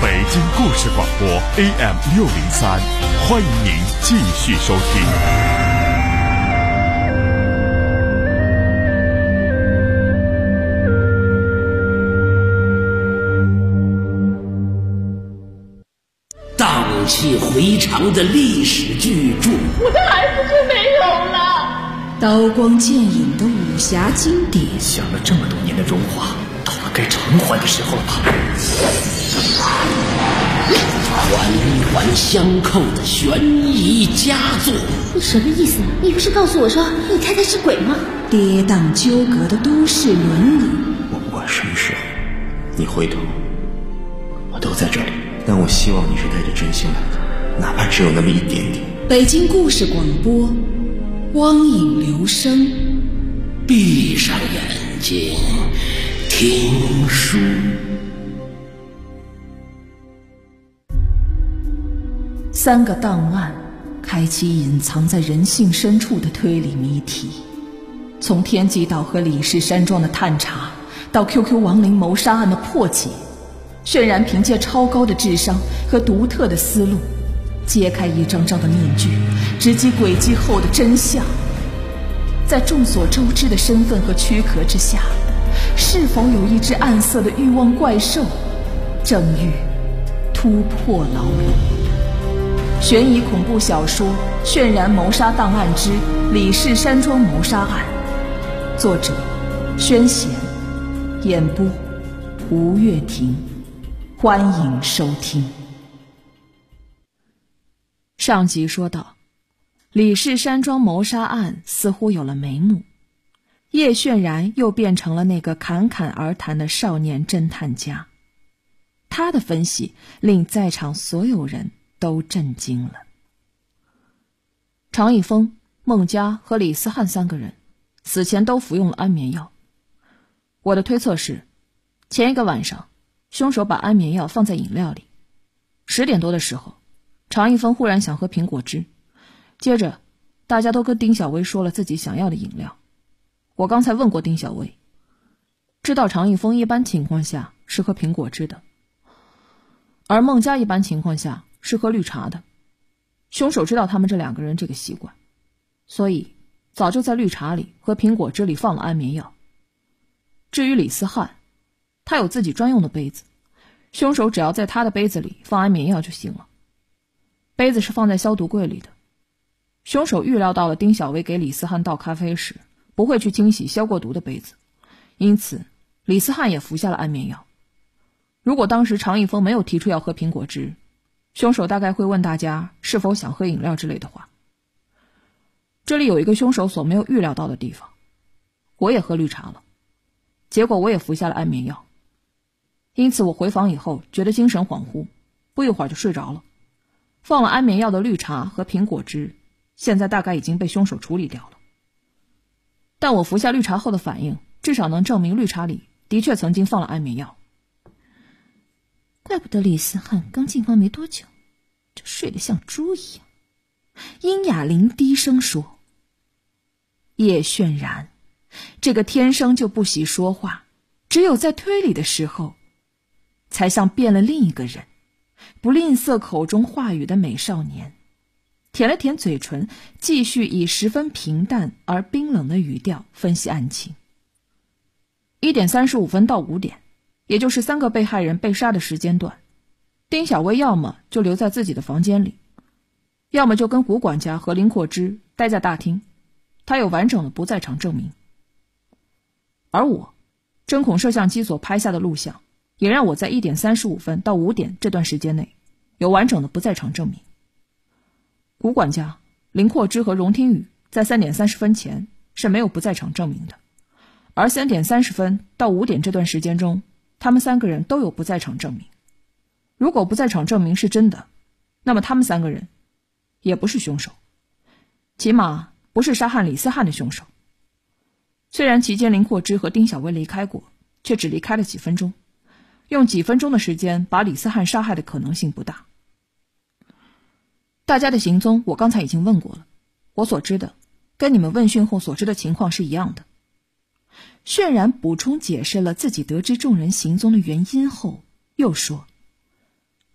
北京故事广播 AM603，欢迎您继续收听。 荡气回肠的历史巨著， 我的儿子就没有了。 刀光剑影的武侠经典， 想了这么多年的荣华，到了该偿还的时候了吧？ 环环相扣的悬疑佳作。 你什么意思？你不是告诉我说你太太是鬼吗？ 跌宕纠葛的都市伦理。 我不管什么时候你回头，我都在这里，但我希望你是带着真心来的，哪怕只有那么一点点。 北京故事广播，光影留声。 闭上眼睛听书。 3个档案开启隐藏在人性深处的推理谜题，从天极岛和李氏山庄的探查，到 QQ 亡灵谋杀案的破解，渲染凭借超高的智商和独特的思路，揭开一张张的面具，直击轨迹后的真相。在众所周知的身份和躯壳之下，是否有一只暗色的欲望怪兽，正欲突破牢笼？悬疑恐怖小说《渲染谋杀档案之李氏山庄谋杀案》，作者宣贤，演播吴月婷，欢迎收听。上集说到，李氏山庄谋杀案似乎有了眉目，叶渲然又变成了那个侃侃而谈的少年侦探家。他的分析令在场所有人都震惊了。常一峰、孟佳和李思翰3个人死前都服用了安眠药。我的推测是，前一个晚上凶手把安眠药放在饮料里，10点多的时候，常一峰忽然想喝苹果汁，接着大家都跟丁小薇说了自己想要的饮料。我刚才问过丁小薇，知道常一峰一般情况下是喝苹果汁的，而孟佳一般情况下是喝绿茶的。凶手知道他们这2个人这个习惯，所以早就在绿茶里和苹果汁里放了安眠药。至于李思翰，他有自己专用的杯子，凶手只要在他的杯子里放安眠药就行了。杯子是放在消毒柜里的，凶手预料到了丁小薇给李思翰倒咖啡时不会去清洗消过毒的杯子，因此李思翰也服下了安眠药。如果当时常一峰没有提出要喝苹果汁，凶手大概会问大家是否想喝饮料之类的话。这里有一个凶手所没有预料到的地方，我也喝绿茶了，结果我也服下了安眠药，因此我回房以后觉得精神恍惚，不一会儿就睡着了。放了安眠药的绿茶和苹果汁现在大概已经被凶手处理掉了，但我服下绿茶后的反应至少能证明绿茶里的确曾经放了安眠药。怪不得李思翰刚进房没多久就睡得像猪一样。殷雅玲低声说。叶渲然，这个天生就不喜说话，只有在推理的时候才像变了另一个人，不吝啬口中话语的美少年，舔了舔嘴唇，继续以十分平淡而冰冷的语调分析案情。1点35分到5点，也就是3个被害人被杀的时间段，丁小薇要么就留在自己的房间里，要么就跟古管家和林阔之待在大厅，他有完整的不在场证明。而我针孔摄像机所拍下的录像也让我在1点35分到5点这段时间内有完整的不在场证明。古管家、林阔之和荣听雨在3点30分前是没有不在场证明的，而3点30分到5点这段时间中，他们3个人都有不在场证明。如果不在场证明是真的，那么他们3个人也不是凶手，起码不是杀害李思翰的凶手。虽然期间林阔之和丁小薇离开过，却只离开了几分钟，用几分钟的时间把李思翰杀害的可能性不大。大家的行踪我刚才已经问过了，我所知的跟你们问讯后所知的情况是一样的。渲然补充解释了自己得知众人行踪的原因后，又说，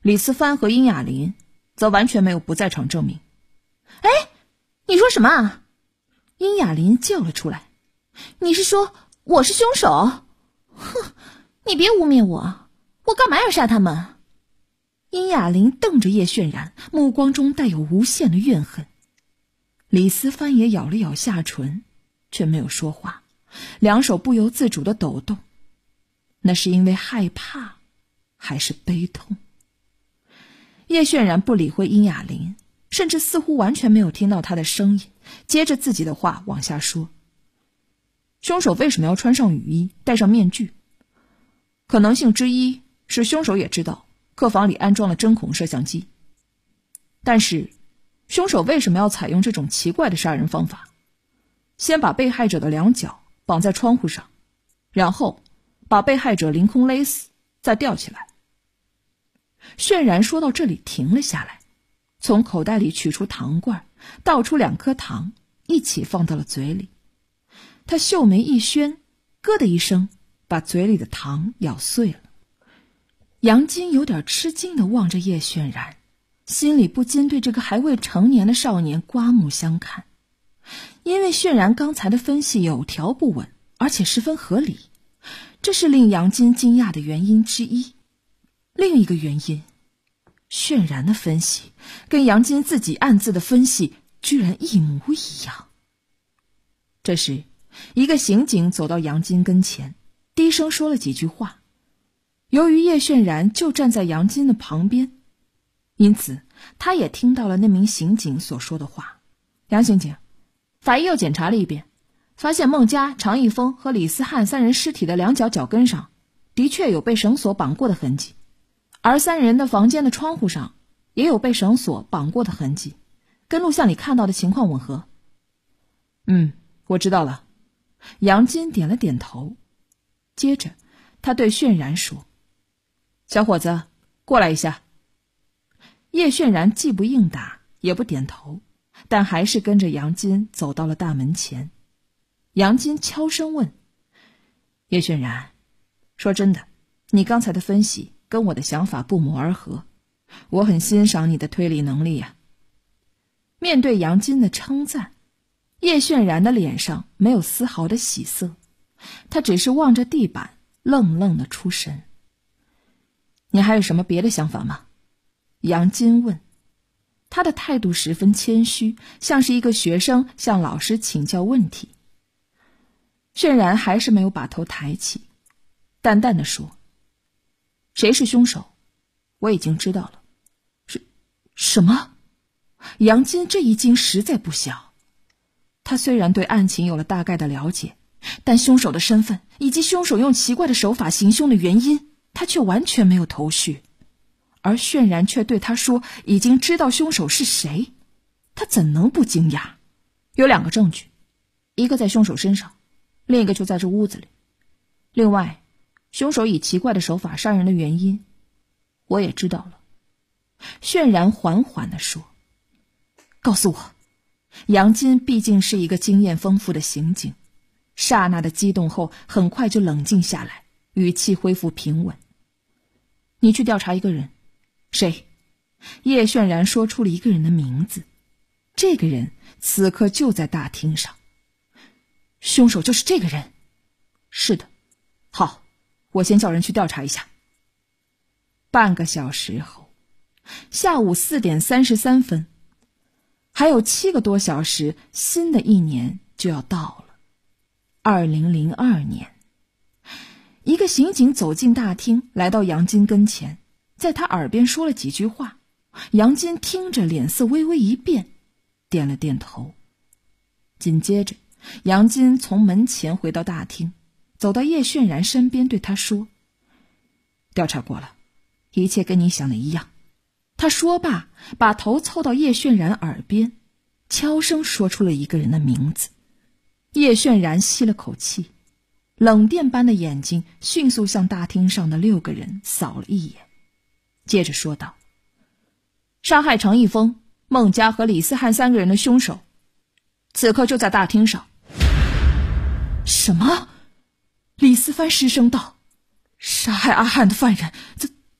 李思帆和殷雅琳则完全没有不在场证明。 哎，你说什么啊？ 殷雅琳叫了出来。 你是说我是凶手？哼，你别污蔑我，我干嘛要杀他们？ 殷雅琳瞪着叶炫然，目光中带有无限的怨恨。李思帆也咬了咬下唇，却没有说话，两手不由自主地抖动。那是因为害怕，还是悲痛？叶炫然不理会殷雅琳，甚至似乎完全没有听到她的声音，接着自己的话往下说。凶手为什么要穿上雨衣，戴上面具？可能性之一是凶手也知道客房里安装了针孔摄像机。但是凶手为什么要采用这种奇怪的杀人方法？先把被害者的两脚绑在窗户上，然后把被害者凌空勒死，再吊起来。渲然说到这里停了下来，从口袋里取出糖罐，倒出2颗糖，一起放到了嘴里。他秀眉一宣，咯的一声把嘴里的糖咬碎了。杨金有点吃惊地望着叶渲然，心里不禁对这个还未成年的少年刮目相看。因为渲然刚才的分析有条不紊，而且十分合理，这是令杨金惊讶的原因之一。另一个原因，渲然的分析跟杨金自己暗自的分析居然一模一样。这时一个刑警走到杨金跟前，低声说了几句话。由于叶渲然就站在杨金的旁边，因此他也听到了那名刑警所说的话。杨刑警，法医又检查了一遍，发现孟佳、常一峰和李思翰3人尸体的两脚脚跟上的确有被绳索绑过的痕迹，而3人的房间的窗户上也有被绳索绑过的痕迹，跟录像里看到的情况吻合。我知道了。杨金点了点头，接着他对渲然说：小伙子，过来一下。叶渲然既不应答也不点头，但还是跟着杨金走到了大门前。杨金悄声问：叶渲然，说真的，你刚才的分析跟我的想法不谋而合，我很欣赏你的推理能力呀。面对杨金的称赞，叶渲然的脸上没有丝毫的喜色，他只是望着地板，愣愣的出神。你还有什么别的想法吗？杨金问。他的态度十分谦虚，像是一个学生向老师请教问题。渲然还是没有把头抬起，淡淡的说：谁是凶手我已经知道了。什么？杨金这一惊实在不小。他虽然对案情有了大概的了解，但凶手的身份以及凶手用奇怪的手法行凶的原因，他却完全没有头绪。而渲然却对他说已经知道凶手是谁，他怎能不惊讶？有2个证据，一个在凶手身上，另一个就在这屋子里。另外，凶手以奇怪的手法杀人的原因我也知道了。渲然缓缓地说：告诉我。杨金毕竟是一个经验丰富的刑警，刹那的激动后很快就冷静下来，语气恢复平稳。你去调查一个人。谁？叶渲然说出了一个人的名字，这个人此刻就在大厅上。凶手就是这个人？是的。好，我先叫人去调查一下。半个小时后，下午4点33分，还有7个多小时，新的一年就要到了。2002年。一个刑警走进大厅，来到杨金跟前，在他耳边说了几句话。杨金听着脸色微微一变，点了点头。紧接着杨金从门前回到大厅，走到叶渲然身边对他说：调查过了，一切跟你想的一样。他说罢，把头凑到叶渲然耳边，悄声说出了一个人的名字。叶渲然吸了口气，冷电般的眼睛迅速向大厅上的6个人扫了一眼，接着说道：杀害常一峰、孟佳和李思翰3个人的凶手此刻就在大厅上。什么？李思帆失声道：杀害阿汉的犯人在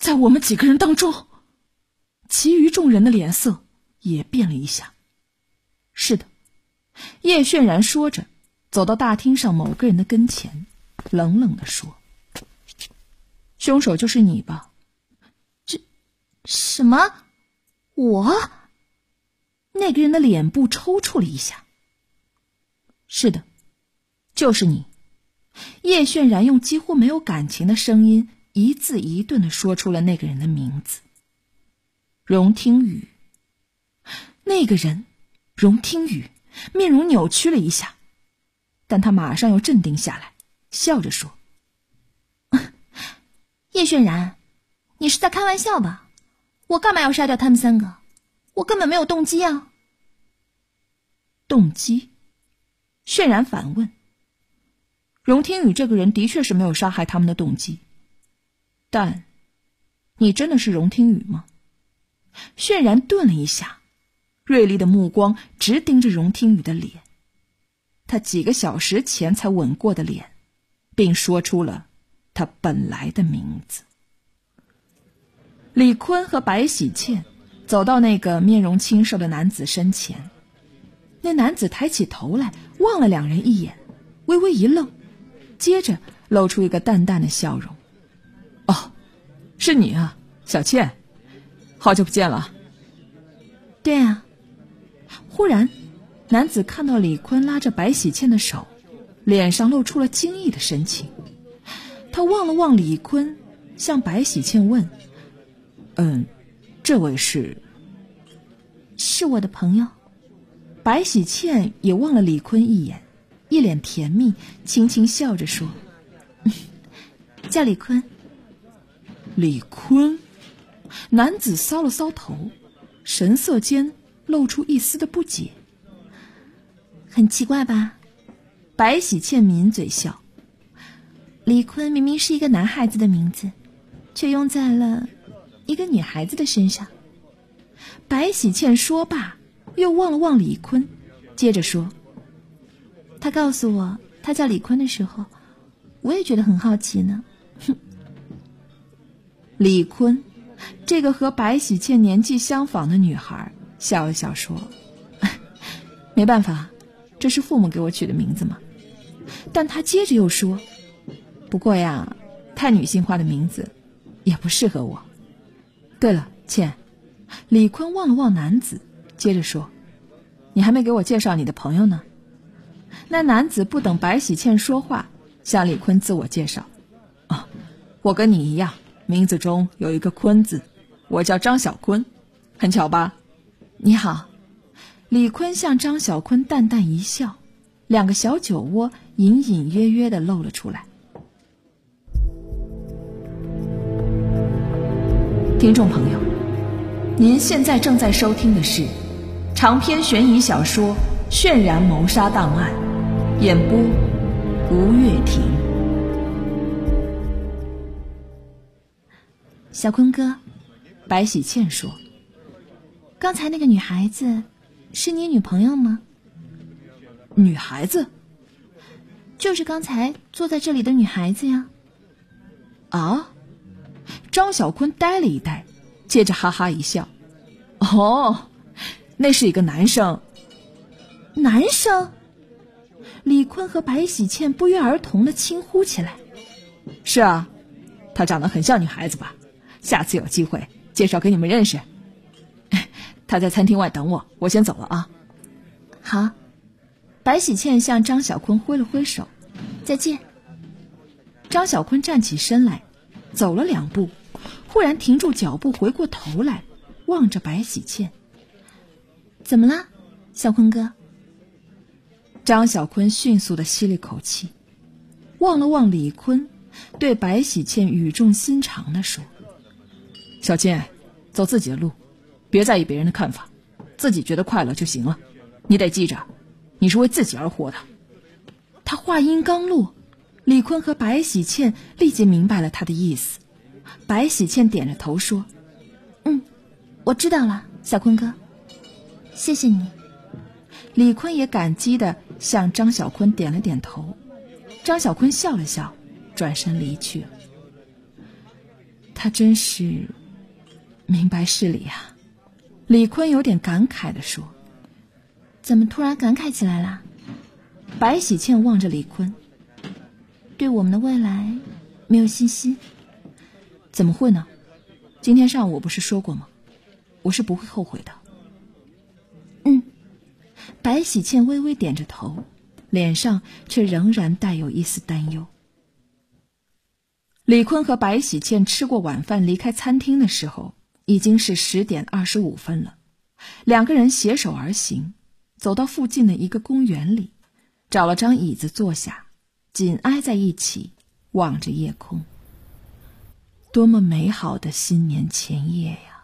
在我们几个人当中。其余众人的脸色也变了一下。是的，叶渲然说着，走到大厅上某个人的跟前，冷冷地说：“凶手就是你吧？” 什么？我？ 那个人的脸部抽搐了一下。是的，就是你。叶渲然用几乎没有感情的声音，一字一顿地说出了那个人的名字。荣听雨。那个人，荣听雨，面容扭曲了一下，但他马上又镇定下来，笑着说：“ 叶渲然，你是在开玩笑吧？我干嘛要杀掉他们3个？我根本没有动机啊。” 动机？渲然反问。荣听雨这个人的确是没有杀害他们的动机，但你真的是荣听雨吗？渲然顿了一下，锐利的目光直盯着荣听雨的脸，他几个小时前才吻过的脸，并说出了他本来的名字。李坤和白喜倩走到那个面容清瘦的男子身前，那男子抬起头来，望了2人一眼，微微一愣，接着露出一个淡淡的笑容。哦，是你啊，小倩，好久不见了。 对啊。 忽然，男子看到李坤拉着白喜倩的手，脸上露出了惊异的神情。他望了望李坤，向白喜倩问：“这位是？”“ 是我的朋友。” 白喜倩也望了李坤一眼，一脸甜蜜，轻轻笑着说：“ 叫李坤。” 李坤？男子搔了搔头，神色间露出一丝的不解。 很奇怪吧？ 白喜倩抿嘴笑。 李坤明明是一个男孩子的名字，却用在了一个女孩子的身上。 白喜倩说罢，又望了望李坤，接着说：“ 他告诉我他叫李坤的时候，我也觉得很好奇呢。”哼。 李坤，这个和白喜倩年纪相仿的女孩笑了笑说：“没办法，这是父母给我取的名字嘛。”但她接着又说：“不过呀，太女性化的名字也不适合我。对了，倩。”李坤望了望男子，接着说：“你还没给我介绍你的朋友呢。”那男子不等白喜倩说话，向李坤自我介绍：“我跟你一样，名字中有一个坤字，我叫张小坤，很巧吧？”“你好。”李坤向张小坤淡淡一笑，2个小酒窝隐隐约约地露了出来。听众朋友，您现在正在收听的是长篇悬疑小说《渲然谋杀档案》，演播吴月婷。 小坤哥， 白喜倩说：“ 刚才那个女孩子是你女朋友吗？”“ 女孩子？”“ 就是刚才坐在这里的女孩子呀。”“ 啊？”张小坤呆了一呆，接着哈哈一笑：“哦，那是一个男生。”“ 男生？” 李坤和白喜倩不约而同地轻呼起来。“是啊，他长得很像女孩子吧？下次有机会介绍给你们认识。他在餐厅外等我，我先走了啊。”“ 好。” 白喜倩向张小坤挥了挥手：“ 再见。” 张小坤站起身来，走了2步，忽然停住脚步，回过头来望着白喜倩：“ 怎么了，小坤哥？” 张小坤迅速地吸了一口气，望了望李坤，对白喜倩语重心长地说：“小倩，走自己的路，别在意别人的看法，自己觉得快乐就行了。你得记着，你是为自己而活的。”他话音刚落，李坤和白喜倩立即明白了他的意思。白喜倩点着头说：“ 我知道了，小坤哥，谢谢你。” 李坤也感激地向张小坤点了点头。张小坤笑了笑，转身离去了。 他真是明白事理啊。李坤有点感慨地说。 怎么突然感慨起来了？ 白喜倩望着李坤， 对我们的未来没有信心？ 怎么会呢？今天上午我不是说过吗？我是不会后悔的。 白喜倩微微点着头， 脸上却仍然带有一丝担忧。李坤和白喜倩吃过晚饭离开餐厅的时候，已经是10点25分了。两个人携手而行，走到附近的一个公园里，找了张椅子坐下，紧挨在一起，望着夜空。多么美好的新年前夜呀！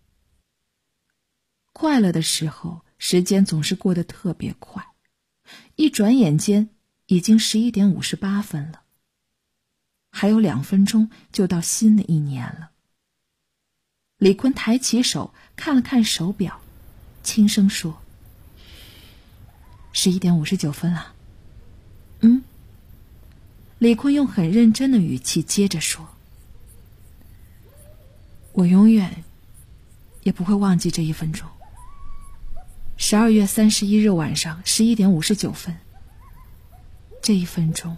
快乐的时候，时间总是过得特别快，一转眼间已经11点58分了，还有2分钟就到新的一年了。李坤抬起手看了看手表，轻声说：“11点59分了。”李坤用很认真的语气接着说：“我永远也不会忘记这1分钟。12月31日晚上11点59分，这1分钟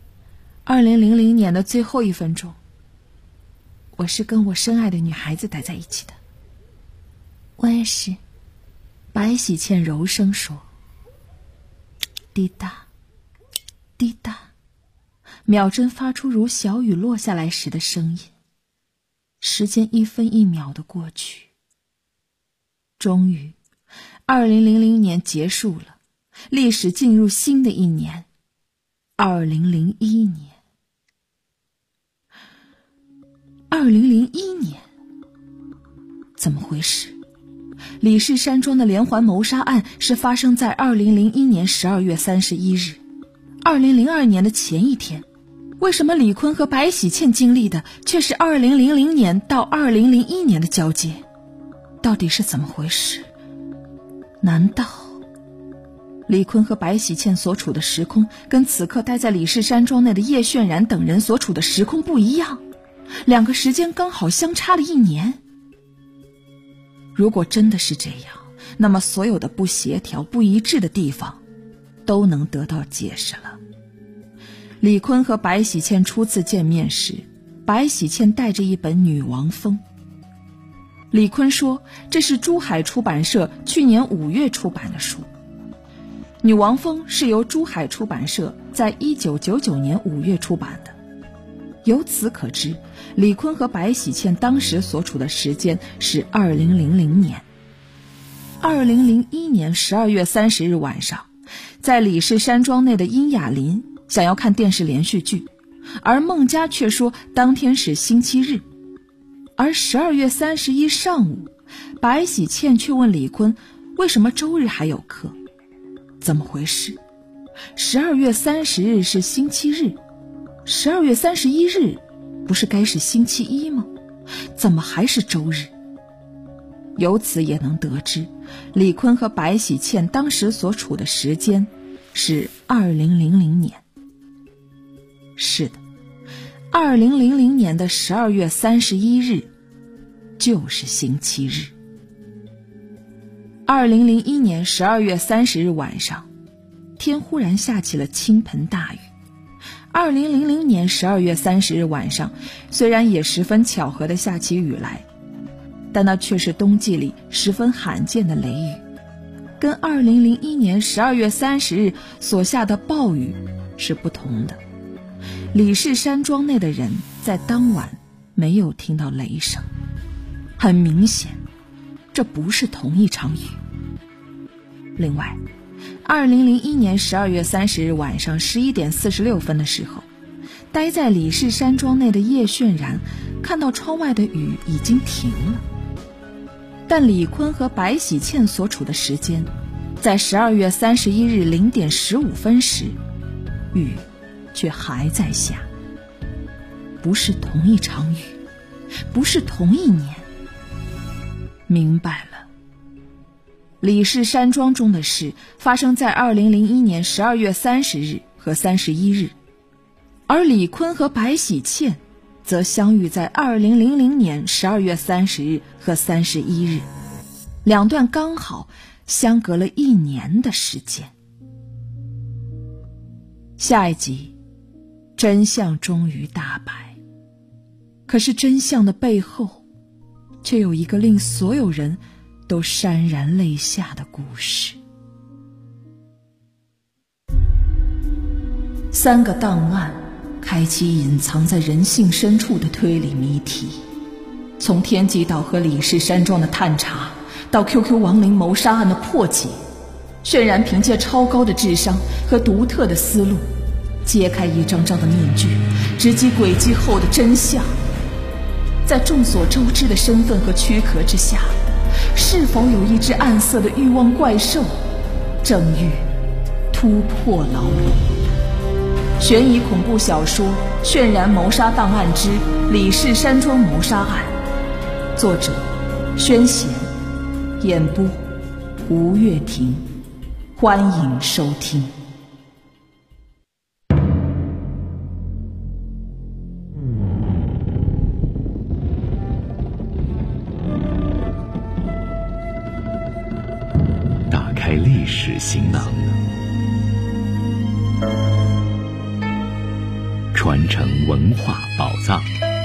，2000年的最后1分钟，我是跟我深爱的女孩子待在一起的。” 我也是， 白喜倩柔声说。滴答，滴答，秒针发出如小雨落下来时的声音。时间1分1秒的过去，终于2000年结束了，历史进入新的一年，2001年。2001年，怎么回事？李氏山庄的连环谋杀案是发生在2001年12月31日，2002年的前一天。为什么李坤和白喜倩经历的却是2000年到2001年的交接？到底是怎么回事？难道李坤和白喜倩所处的时空跟此刻待在李氏山庄内的叶炫然等人所处的时空不一样？2个时间刚好相差了1年。如果真的是这样，那么所有的不协调、不一致的地方都能得到解释了。李坤和白喜倩初次见面时，白喜倩带着一本《女王风》。李坤说这是珠海出版社去年5月出版的书，《女王风》是由珠海出版社在1999年5月出版的。由此可知，李坤和白喜倩当时所处的时间是2000年。2001年12月30日晚上，在李氏山庄内的殷雅林想要看电视连续剧，而孟佳却说当天是星期日。而12月31上午，白喜倩却问李坤为什么周日还有课，怎么回事？12月30日是星期日，12月31日不是该是星期一吗？怎么还是周日？由此也能得知，李坤和白喜倩当时所处的时间是2000年。是的，2000年的12月31日就是星期日。2001年12月30日晚上，天忽然下起了倾盆大雨。2000年12月30日晚上，虽然也十分巧合地下起雨来，但那却是冬季里十分罕见的雷雨，跟2001年12月30日所下的暴雨是不同的。李氏山庄内的人在当晚没有听到雷声，很明显，这不是同一场雨。另外，2001年12月30日晚上11点46分的时候，待在李氏山庄内的叶炫然看到窗外的雨已经停了，但李坤和白喜倩所处的时间，在12月31日0点15分时，雨却还在下。不是同一场雨，不是同一年。明白了，李氏山庄中的事发生在2001年12月30日和31日，而李坤和白喜倩则相遇在2000年12月30日和31日，2段刚好相隔了1年的时间。下一集，真相终于大白，可是真相的背后却有一个令所有人都潸然泪下的故事。3个档案开启隐藏在人性深处的推理谜题，从天际岛和李氏山庄的探查，到 QQ 亡灵谋杀案的破解，渲然凭借超高的智商和独特的思路，揭开一张张的面具，直击轨迹后的真相。在众所周知的身份和躯壳之下，是否有一只暗色的欲望怪兽，正欲突破牢笼？悬疑恐怖小说《渲然谋杀档案之李氏山庄谋杀案》，作者宣贤，演播吴月婷，欢迎收听。 打开历史行囊，传承文化宝藏。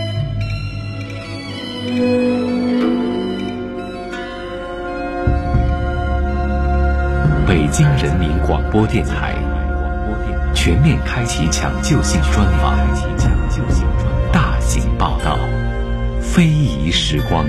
北京人民广播电台全面开启抢救性专访，大型报道，非遗时光。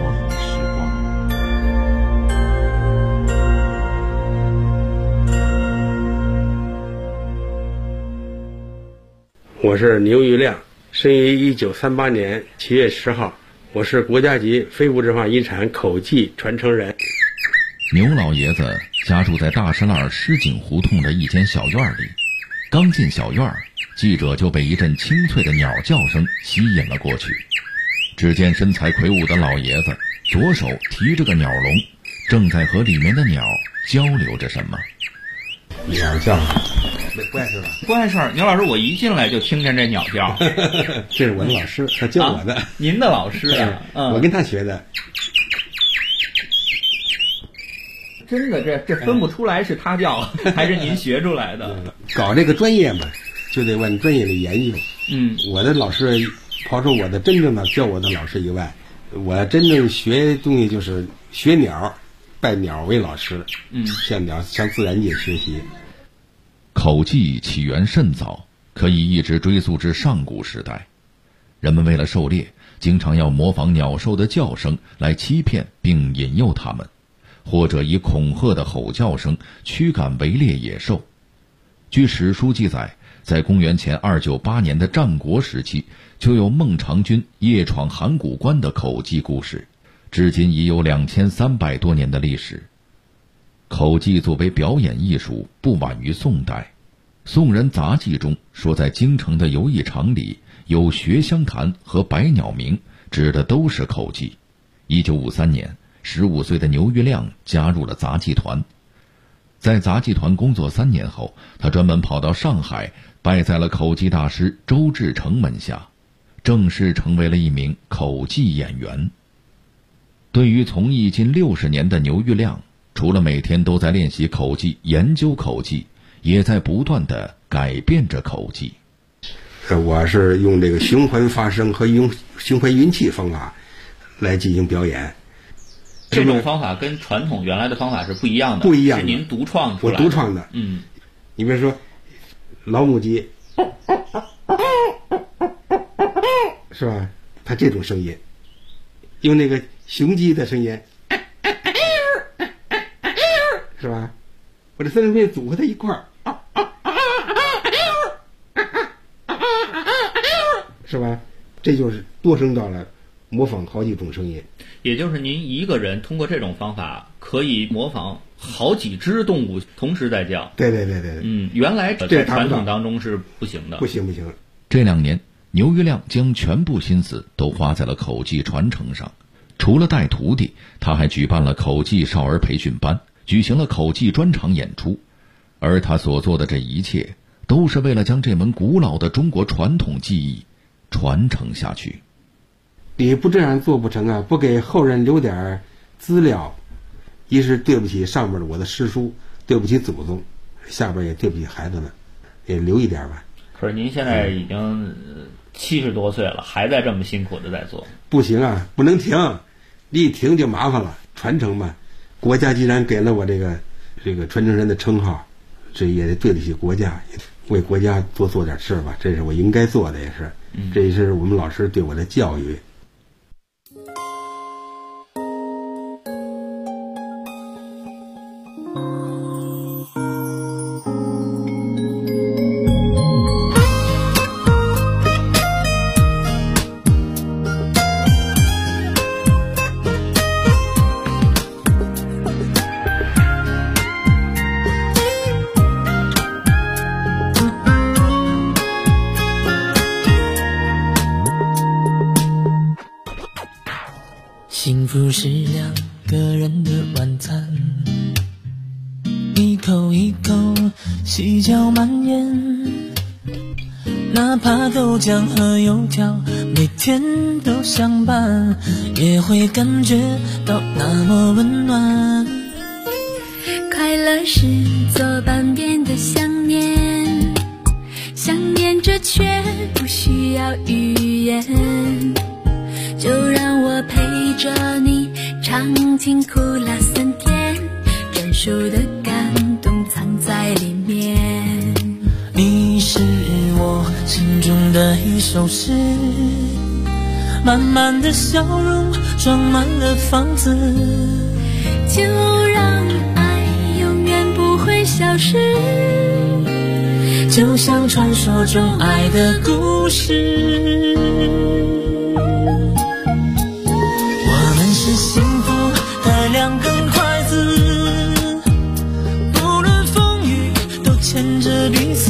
我是牛玉亮，生于1938年7月10号，我是国家级非物质文化遗产口技传承人。 牛老爷子家住在大栅栏石井胡同的一间小院里，刚进小院，记者就被一阵清脆的鸟叫声吸引了过去。只见身材魁梧的老爷子左手提着个鸟笼，正在和里面的鸟交流着什么。 鸟叫不碍事吧？ 不碍事儿。牛老师，我一进来就听见这鸟叫。 这是我的老师，他教我的。 您的老师呀？ 我跟他学的。 真的，这分不出来是他叫还是您学出来的。 搞这个专业嘛，就得往专业里研究。我的老师，抛出我的真正的教我的老师以外，我真正学东西就是学鸟，拜鸟为老师。向鸟向自然界学习。 口技起源甚早，可以一直追溯至上古时代。人们为了狩猎，经常要模仿鸟兽的叫声来欺骗并引诱它们，或者以恐吓的吼叫声驱赶围猎野兽。据史书记载，在公元前298年的战国时期，就有孟尝君夜闯函谷关的口技故事，至今已有2300多年的历史。口技作为表演艺术，不晚于宋代。宋人杂记中说，在京城的游艺场里有学香坛和百鸟鸣，指的都是口技。1953年，15岁的牛玉亮加入了杂技团。在杂技团工作3年后，他专门跑到上海，拜在了口技大师周志成门下，正式成为了一名口技演员。对于从艺近60年的牛玉亮，除了每天都在练习口技、研究口技，也在不断地改变着口技。 我是用这个循环发声和用循环运气方法来进行表演。 这种方法跟传统原来的方法是不一样的， 不一样的， 是您独创出来的。 我独创的。你比如说老母鸡，是吧？它这种声音，用那个雄鸡的声音，是吧？我这3种声音组合在一块儿，是吧？这就是多声道了，模仿好几种声音。 也就是您一个人通过这种方法可以模仿好几只动物同时在叫。 对。 原来在传统当中是不行的。 不行。 这2年，牛玉亮将全部心思都花在了口技传承上。除了带徒弟，他还举办了口技少儿培训班，举行了口技专场演出。而他所做的这一切，都是为了将这门古老的中国传统技艺传承下去。 你不这样做不成啊，不给后人留点资料，一是对不起上边的我的师叔，对不起祖宗，下边也对不起孩子们，也留一点吧。 可是您现在已经70多岁了，还在这么辛苦的在做。 不行啊，不能停，一停就麻烦了。传承嘛，国家既然给了我这个传承人的称号，这也得对得起国家，为国家做点事吧，这是我应该做的，也是，这也是我们老师对我的教育。 幸福是两个人的晚餐，一口一口细嚼慢咽，哪怕豆浆和油条每天都相伴，也会感觉到那么温暖。 快乐是左半边的想念，想念着却不需要语言，就让我陪着你尝尽苦辣酸甜，专属的感动藏在里面。 你是我心中的一首诗，满满的笑容装满了房子， 就让爱永远不会消失， 就像传说中爱的故事。我们是幸福的两根筷子，不论风雨都牵着彼此，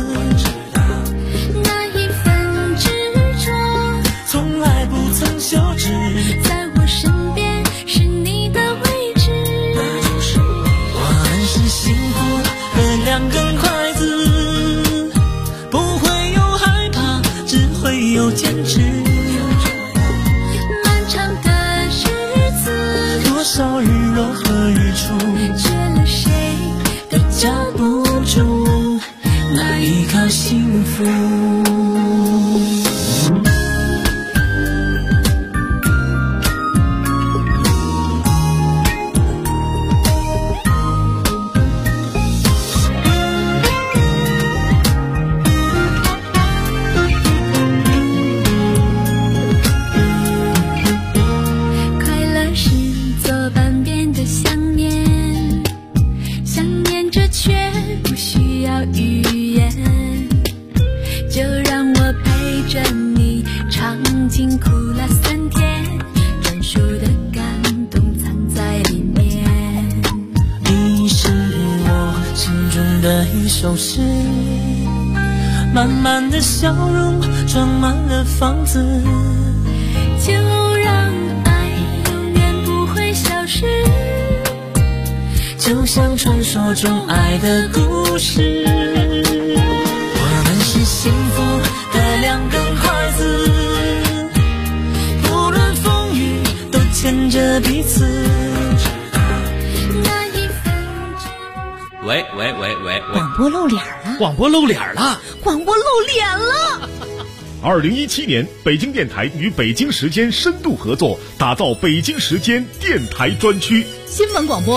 那一份执着从来不曾休止， 在我身边是你的位置。 我们是幸福的两根筷子，不会有害怕，只会有坚持。 漫长的日子， 多少日落和日出， 缺了谁都夹不住那一刻幸福。一首诗，满满的笑容装满了房子， 就让爱永远不会消失， 就像传说中爱的故事。我们是幸福的两根筷子，不论风雨都牵着彼此。 喂， 广播露脸了！ 广播露脸了！ 广播露脸了 ！2017年，北京电台与北京时间深度合作，打造北京时间电台专区。 新闻广播